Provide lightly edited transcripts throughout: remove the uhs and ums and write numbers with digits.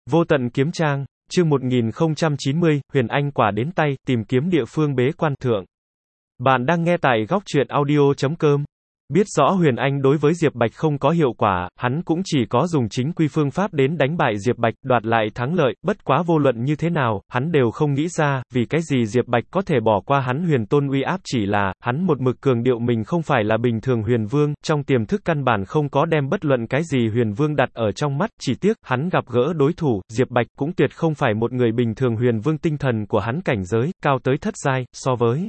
Vô tận kiếm trang, chương 1090, Huyền Anh quả đến tay, tìm kiếm địa phương bế quan thượng. Bạn đang nghe tại góc truyện audio.com. Biết rõ Huyền Anh đối với Diệp Bạch không có hiệu quả, hắn cũng chỉ có dùng chính quy phương pháp đến đánh bại Diệp Bạch, đoạt lại thắng lợi, bất quá vô luận như thế nào, hắn đều không nghĩ ra, vì cái gì Diệp Bạch có thể bỏ qua hắn huyền tôn uy áp, chỉ là, hắn một mực cường điệu mình không phải là bình thường huyền vương, trong tiềm thức căn bản không có đem bất luận cái gì huyền vương đặt ở trong mắt, chỉ tiếc, hắn gặp gỡ đối thủ, Diệp Bạch cũng tuyệt không phải một người bình thường huyền vương, tinh thần của hắn cảnh giới, cao tới thất giai, so với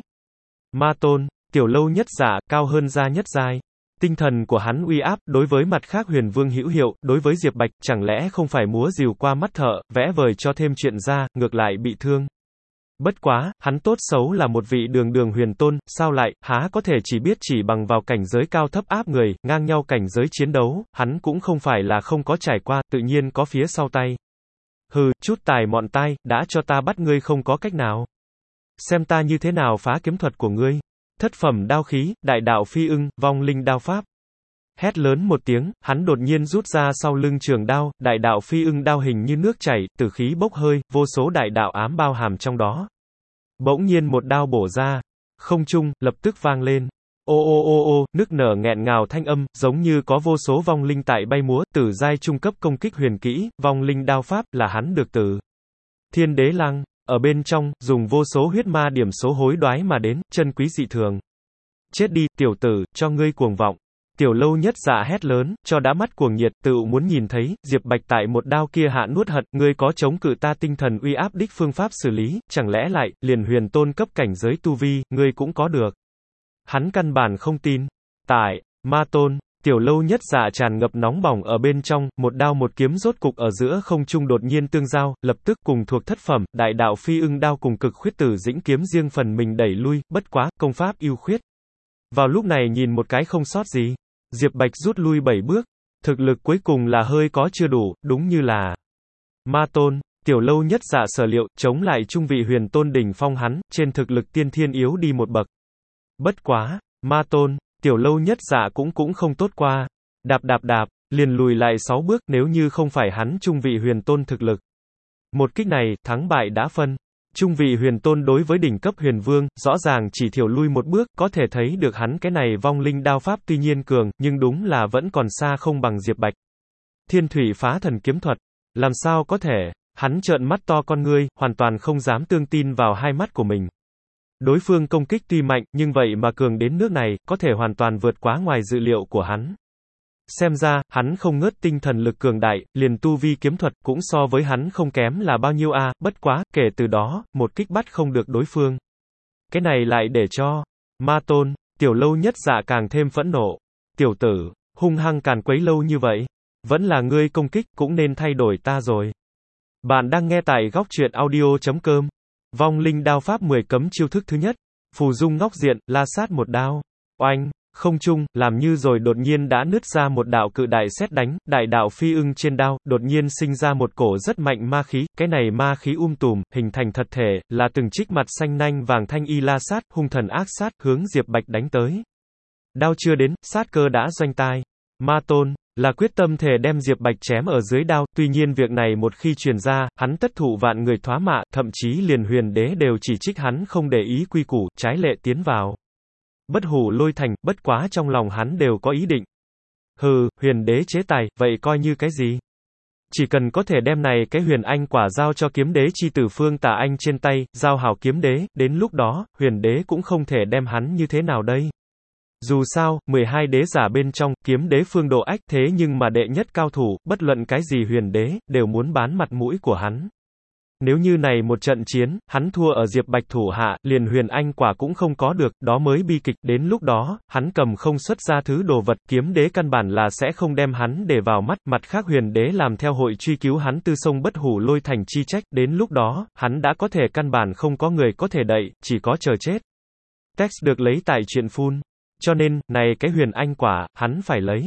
Ma Tôn, Tiểu Lâu nhất giả, cao hơn gia nhất giai. Tinh thần của hắn uy áp, đối với mặt khác huyền vương hữu hiệu, đối với Diệp Bạch, chẳng lẽ không phải múa rìu qua mắt thợ, vẽ vời cho thêm chuyện ra, ngược lại bị thương. Bất quá, hắn tốt xấu là một vị đường đường huyền tôn, sao lại, há có thể chỉ biết chỉ bằng vào cảnh giới cao thấp áp người, ngang nhau cảnh giới chiến đấu, hắn cũng không phải là không có trải qua, tự nhiên có phía sau tay. Hừ, chút tài mọn tai, đã cho ta bắt ngươi không có cách nào. Xem ta như thế nào phá kiếm thuật của ngươi. Thất phẩm đao khí, đại đạo phi ưng, vong linh đao pháp. Hét lớn một tiếng, hắn đột nhiên rút ra sau lưng trường đao, đại đạo phi ưng đao hình như nước chảy, tử khí bốc hơi, vô số đại đạo ám bao hàm trong đó. Bỗng nhiên một đao bổ ra, không trung, lập tức vang lên. Ô ô ô ô, nức nở nghẹn ngào thanh âm, giống như có vô số vong linh tại bay múa, tử giai trung cấp công kích huyền kỹ, vong linh đao pháp, là hắn được từ Thiên Đế Lăng. Ở bên trong, dùng vô số huyết ma điểm số hối đoái mà đến, chân quý dị thường. Chết đi, tiểu tử, cho ngươi cuồng vọng. Tiểu Lâu nhất dạ hét lớn, cho đã mắt cuồng nhiệt, tự muốn nhìn thấy, Diệp Bạch tại một đao kia hạ nuốt hận, ngươi có chống cự ta tinh thần uy áp đích phương pháp xử lý, chẳng lẽ lại, liền huyền tôn cấp cảnh giới tu vi, ngươi cũng có được. Hắn căn bản không tin. Tại, Ma Tôn, Tiểu Lâu nhất dạ tràn ngập nóng bỏng ở bên trong, một đao một kiếm rốt cục ở giữa không trung đột nhiên tương giao, lập tức cùng thuộc thất phẩm, đại đạo phi ưng đao cùng cực khuyết tử dĩnh kiếm riêng phần mình đẩy lui, bất quá, công pháp ưu khuyết. Vào lúc này nhìn một cái không sót gì. Diệp Bạch rút lui 7 bước, thực lực cuối cùng là hơi có chưa đủ, đúng như là Ma Tôn, Tiểu Lâu nhất dạ sở liệu, chống lại trung vị huyền tôn đỉnh phong hắn, trên thực lực tiên thiên yếu đi một bậc. Bất quá, Ma Tôn, Tiểu Lâu nhất dạ cũng không tốt qua. Đạp, liền lùi lại 6 bước, nếu như không phải hắn trung vị huyền tôn thực lực. Một kích này, thắng bại đã phân. Trung vị huyền tôn đối với đỉnh cấp huyền vương, rõ ràng chỉ thiểu lui một bước, có thể thấy được hắn cái này vong linh đao pháp tuy nhiên cường, nhưng đúng là vẫn còn xa không bằng Diệp Bạch. Thiên thủy phá thần kiếm thuật. Làm sao có thể, hắn trợn mắt to con ngươi, hoàn toàn không dám tương tin vào hai mắt của mình. Đối phương công kích tuy mạnh, nhưng vậy mà cường đến nước này, có thể hoàn toàn vượt quá ngoài dự liệu của hắn. Xem ra, hắn không ngớt tinh thần lực cường đại, liền tu vi kiếm thuật cũng so với hắn không kém là bao nhiêu a, bất quá, kể từ đó, một kích bắt không được đối phương. Cái này lại để cho Ma Tôn, Tiểu Lâu nhất dạ càng thêm phẫn nộ. Tiểu tử, hung hăng càn quấy lâu như vậy, vẫn là ngươi công kích, cũng nên thay đổi ta rồi. Bạn đang nghe tại góc truyện audio.com. Vong linh đao pháp 10 cấm chiêu thức thứ nhất. Phù dung ngóc diện, la sát một đao. Oanh. Không trung, làm như rồi đột nhiên đã nứt ra một đạo cự đại sét đánh, đại đạo phi ưng trên đao, đột nhiên sinh ra một cổ rất mạnh ma khí, cái này ma khí tùm, hình thành thật thể, là từng trích mặt xanh nanh vàng thanh y la sát, hung thần ác sát, hướng Diệp Bạch đánh tới. Đao chưa đến, sát cơ đã doanh tai. Ma Tôn, là quyết tâm thể đem Diệp Bạch chém ở dưới đao, tuy nhiên việc này một khi truyền ra, hắn tất thụ vạn người thoá mạ, thậm chí liền huyền đế đều chỉ trích hắn không để ý quy củ, trái lệ tiến vào. Bất hủ lôi thành, bất quá trong lòng hắn đều có ý định. Hừ, huyền đế chế tài, vậy coi như cái gì? Chỉ cần có thể đem này cái huyền anh quả giao cho kiếm đế chi tử Phương Tà Anh trên tay, giao hảo kiếm đế, đến lúc đó, huyền đế cũng không thể đem hắn như thế nào đây. Dù sao, 12 đế giả bên trong, kiếm đế Phương Độ Ách thế nhưng mà đệ nhất cao thủ, bất luận cái gì huyền đế, đều muốn bán mặt mũi của hắn. Nếu như này một trận chiến, hắn thua ở Diệp Bạch thủ hạ, liền huyền anh quả cũng không có được, đó mới bi kịch, đến lúc đó, hắn cầm không xuất ra thứ đồ vật, kiếm đế căn bản là sẽ không đem hắn để vào mắt, mặt khác huyền đế làm theo hội truy cứu hắn tư sông bất hủ lôi thành chi trách, đến lúc đó, hắn đã có thể căn bản không có người có thể đậy, chỉ có chờ chết. Text được lấy tại truyện phun. Cho nên, này cái huyền anh quả, hắn phải lấy.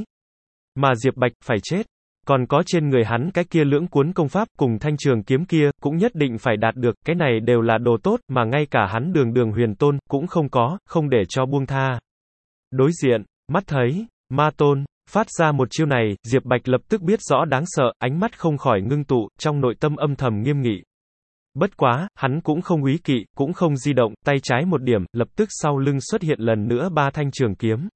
Mà Diệp Bạch, phải chết. Còn có trên người hắn cái kia lưỡng cuốn công pháp, cùng thanh trường kiếm kia, cũng nhất định phải đạt được, cái này đều là đồ tốt, mà ngay cả hắn đường huyền tôn, cũng không có, không để cho buông tha. Đối diện, mắt thấy, Ma Tôn, Phát ra một chiêu này, Diệp Bạch lập tức biết rõ đáng sợ, ánh mắt không khỏi ngưng tụ, trong nội tâm âm thầm nghiêm nghị. Bất quá, hắn cũng không úy kỵ, cũng không di động, tay trái một điểm, lập tức sau lưng xuất hiện lần nữa 3 thanh trường kiếm.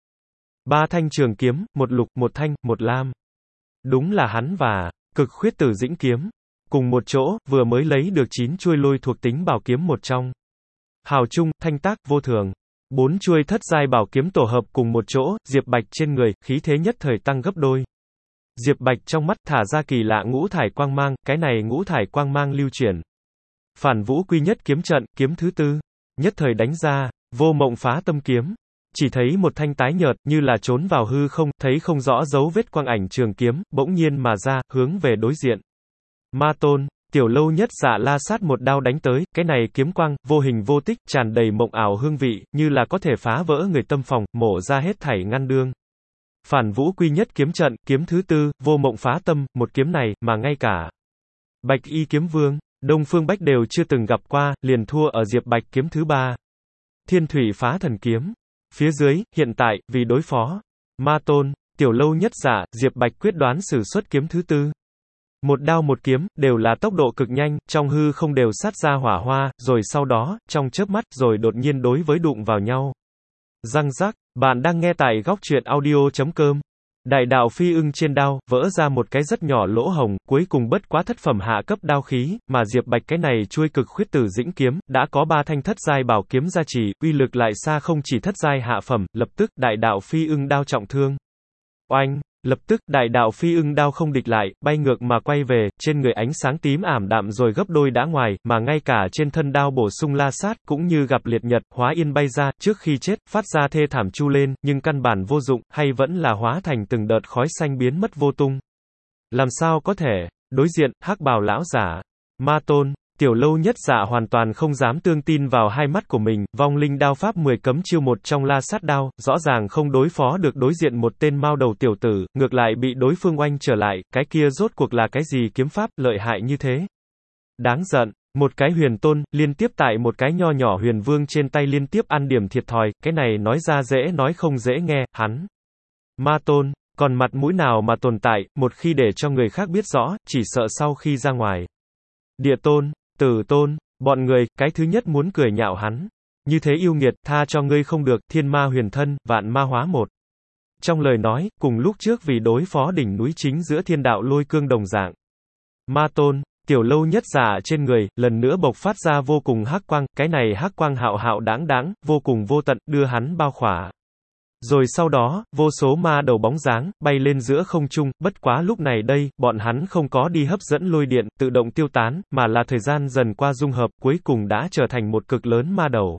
3 thanh trường kiếm, một lục, một thanh, một lam. Đúng là hắn và Cực Khuyết Tử Dĩnh kiếm. Cùng một chỗ, vừa mới lấy được 9 chuôi lôi thuộc tính bảo kiếm một trong. Hào trung, thanh tác, vô thường. 4 chuôi thất giai bảo kiếm tổ hợp cùng một chỗ, Diệp Bạch trên người, khí thế nhất thời tăng gấp đôi. Diệp Bạch trong mắt thả ra kỳ lạ ngũ thải quang mang, cái này ngũ thải quang mang lưu chuyển. Phản Vũ Quy Nhất kiếm trận, kiếm thứ tư. Nhất thời đánh ra, Vô Mộng Phá Tâm kiếm. Chỉ thấy một thanh tái nhợt, như là trốn vào hư không, thấy không rõ dấu vết quang ảnh trường kiếm, bỗng nhiên mà ra, hướng về đối diện. Ma Tôn, Tiểu Lâu Nhất Dạ La Sát một đao đánh tới, cái này kiếm quang, vô hình vô tích, tràn đầy mộng ảo hương vị, như là có thể phá vỡ người tâm phòng, mổ ra hết thảy ngăn đương. Phản Vũ Quy Nhất kiếm trận, kiếm thứ tư, Vô Mộng Phá Tâm, một kiếm này, mà ngay cả Bạch Y Kiếm Vương, Đông Phương Bách đều chưa từng gặp qua, liền thua ở Diệp Bạch kiếm thứ ba. Thiên Thủy Phá Thần kiếm. Phía dưới, hiện tại, vì đối phó Ma Tôn, Tiểu Lâu Nhất Dạ, Diệp Bạch quyết đoán sử xuất kiếm thứ tư. Một đao một kiếm, đều là tốc độ cực nhanh, trong hư không đều sát ra hỏa hoa, rồi sau đó, trong chớp mắt, rồi đột nhiên đối với đụng vào nhau. Răng rắc, bạn đang nghe tại góc truyện audio.com. Đại đạo phi ưng trên đao, vỡ ra một cái rất nhỏ lỗ hồng, cuối cùng bất quá thất phẩm hạ cấp đao khí, mà Diệp Bạch cái này chuôi Cực Khuyết Tử Dĩnh kiếm, đã có 3 thanh thất giai bảo kiếm gia trì, uy lực lại xa không chỉ thất giai hạ phẩm, lập tức, đại đạo phi ưng đao trọng thương. Oanh! Lập tức, đại đạo phi ưng đao không địch lại, bay ngược mà quay về, trên người ánh sáng tím ảm đạm rồi gấp đôi đã ngoài, mà ngay cả trên thân đao bổ sung la sát, cũng như gặp liệt nhật, hóa yên bay ra, trước khi chết, phát ra thê thảm chu lên, nhưng căn bản vô dụng, hay vẫn là hóa thành từng đợt khói xanh biến mất vô tung. Làm sao có thể? Đối diện, hắc bào lão giả, Ma Tôn, Tiểu Lâu Nhất Dạ hoàn toàn không dám tương tin vào hai mắt của mình, vong linh đao pháp 10 cấm chiêu một trong la sát đao, rõ ràng không đối phó được đối diện một tên mao đầu tiểu tử, ngược lại bị đối phương oanh trở lại, cái kia rốt cuộc là cái gì kiếm pháp, lợi hại như thế. Đáng giận, một cái huyền tôn, liên tiếp tại một cái nho nhỏ huyền vương trên tay liên tiếp ăn điểm thiệt thòi, cái này nói ra dễ nói không dễ nghe, hắn. Ma Tôn, còn mặt mũi nào mà tồn tại, một khi để cho người khác biết rõ, chỉ sợ sau khi ra ngoài. Địa Tôn, Tử Tôn, bọn người, cái thứ nhất muốn cười nhạo hắn. Như thế yêu nghiệt, tha cho ngươi không được, thiên ma huyền thân, vạn ma hóa một. Trong lời nói, cùng lúc trước vì đối phó đỉnh núi chính giữa thiên đạo lôi cương đồng dạng. Ma Tôn, Tiểu Lâu Nhất Dạ trên người, lần nữa bộc phát ra vô cùng hắc quang, cái này hắc quang hạo hạo đáng đáng, vô cùng vô tận, đưa hắn bao khỏa. Rồi sau đó, vô số ma đầu bóng dáng, bay lên giữa không trung, bất quá lúc này đây, bọn hắn không có đi hấp dẫn lôi điện, tự động tiêu tán, mà là thời gian dần qua dung hợp, cuối cùng đã trở thành một cực lớn ma đầu.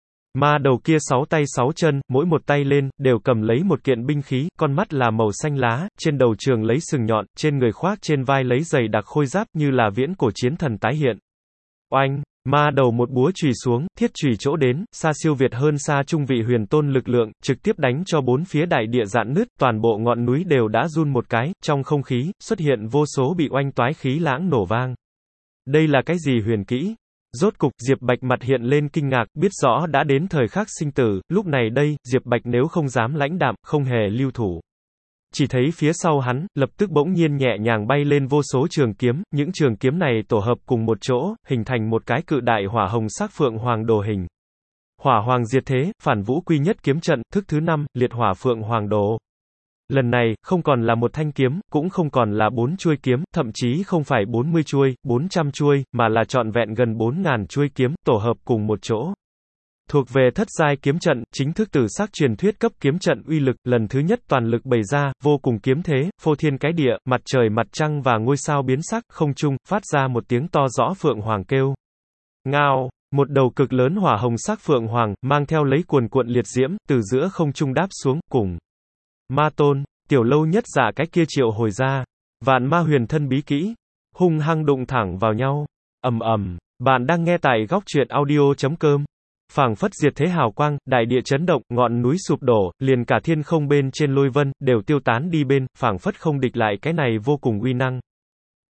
Ma đầu kia 6 tay 6 chân, mỗi một tay lên, đều cầm lấy một kiện binh khí, con mắt là màu xanh lá, trên đầu trường lấy sừng nhọn, trên người khoác trên vai lấy dày đặc khôi giáp như là viễn cổ chiến thần tái hiện. Oanh! Ma đầu một búa chùy xuống, thiết chùy chỗ đến, xa siêu việt hơn xa trung vị huyền tôn lực lượng, trực tiếp đánh cho bốn phía đại địa rạn nứt, toàn bộ ngọn núi đều đã run một cái, trong không khí, xuất hiện vô số bị oanh toái khí lãng nổ vang. Đây là cái gì huyền kỹ? Rốt cục, Diệp Bạch mặt hiện lên kinh ngạc, biết rõ đã đến thời khắc sinh tử, lúc này đây, Diệp Bạch nếu không dám lãnh đạm, không hề lưu thủ. Chỉ thấy phía sau hắn, lập tức bỗng nhiên nhẹ nhàng bay lên vô số trường kiếm, những trường kiếm này tổ hợp cùng một chỗ, hình thành một cái cự đại hỏa hồng sắc phượng hoàng đồ hình. Hỏa hoàng diệt thế, Phản Vũ Quy Nhất kiếm trận, thức thứ 5, liệt hỏa phượng hoàng đồ. Lần này, không còn là một thanh kiếm, cũng không còn là 4 chuôi kiếm, thậm chí không phải 40 chuôi, 400 chuôi, mà là trọn vẹn gần 4.000 chuôi kiếm, tổ hợp cùng một chỗ. Thuộc về thất giai kiếm trận, chính thức từ sắc truyền thuyết cấp kiếm trận uy lực, lần thứ nhất toàn lực bày ra, vô cùng kiếm thế, phô thiên cái địa, mặt trời mặt trăng và ngôi sao biến sắc, không trung, phát ra một tiếng to rõ phượng hoàng kêu. Ngao, một đầu cực lớn hỏa hồng sắc phượng hoàng, mang theo lấy cuồn cuộn liệt diễm, từ giữa không trung đáp xuống, cùng Ma Tôn, Tiểu Lâu Nhất Dạ cái kia triệu hồi ra, vạn ma huyền thân bí kỹ, hung hăng đụng thẳng vào nhau. Ầm ầm, bạn đang nghe tại góc truyện audio.com. Phảng phất diệt thế hào quang, đại địa chấn động, ngọn núi sụp đổ, liền cả thiên không bên trên lôi vân, đều tiêu tán đi bên, phảng phất không địch lại cái này vô cùng uy năng.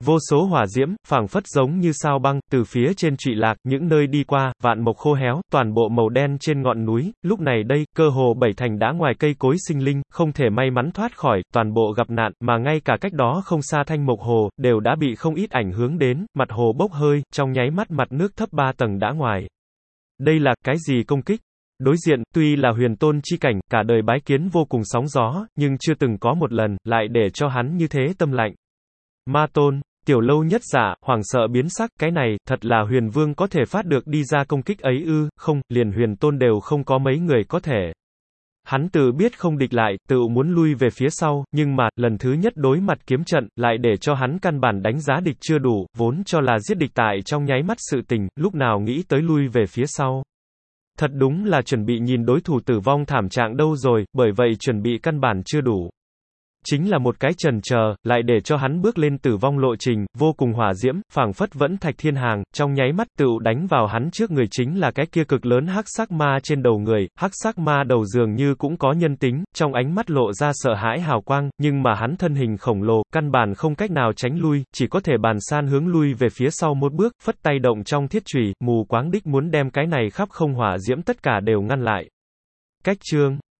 Vô số hỏa diễm, phảng phất giống như sao băng, từ phía trên trụy lạc, những nơi đi qua, vạn mộc khô héo, toàn bộ màu đen trên ngọn núi, lúc này đây, cơ hồ 7 thành đã ngoài cây cối sinh linh, không thể may mắn thoát khỏi, toàn bộ gặp nạn, mà ngay cả cách đó không xa Thanh Mộc Hồ, đều đã bị không ít ảnh hưởng đến, mặt hồ bốc hơi, trong nháy mắt mặt nước thấp 3 tầng đã ngoài. Đây là, cái gì công kích? Đối diện, tuy là huyền tôn chi cảnh, cả đời bái kiến vô cùng sóng gió, nhưng chưa từng có một lần, lại để cho hắn như thế tâm lạnh. Ma tôn, Tiểu Lâu Nhất Dạ, hoảng sợ biến sắc, cái này, thật là huyền vương có thể phát được đi ra công kích ấy ư, không, liền huyền tôn đều không có mấy người có thể. Hắn tự biết không địch lại, tự muốn lui về phía sau, nhưng mà, lần thứ nhất đối mặt kiếm trận, lại để cho hắn căn bản đánh giá địch chưa đủ, vốn cho là giết địch tại trong nháy mắt sự tình, lúc nào nghĩ tới lui về phía sau. Thật đúng là chuẩn bị nhìn đối thủ tử vong thảm trạng đâu rồi, bởi vậy chuẩn bị căn bản chưa đủ. Chính là một cái chần chờ, lại để cho hắn bước lên tử vong lộ trình, vô cùng hỏa diễm, phảng phất vẫn thạch thiên hàng, trong nháy mắt tựu đánh vào hắn trước người chính là cái kia cực lớn hắc sắc ma trên đầu người, hắc sắc ma đầu dường như cũng có nhân tính, trong ánh mắt lộ ra sợ hãi hào quang, nhưng mà hắn thân hình khổng lồ, căn bản không cách nào tránh lui, chỉ có thể bàn san hướng lui về phía sau một bước, phất tay động trong thiết chùy, mù quáng đích muốn đem cái này khắp không hỏa diễm tất cả đều ngăn lại. Cách chương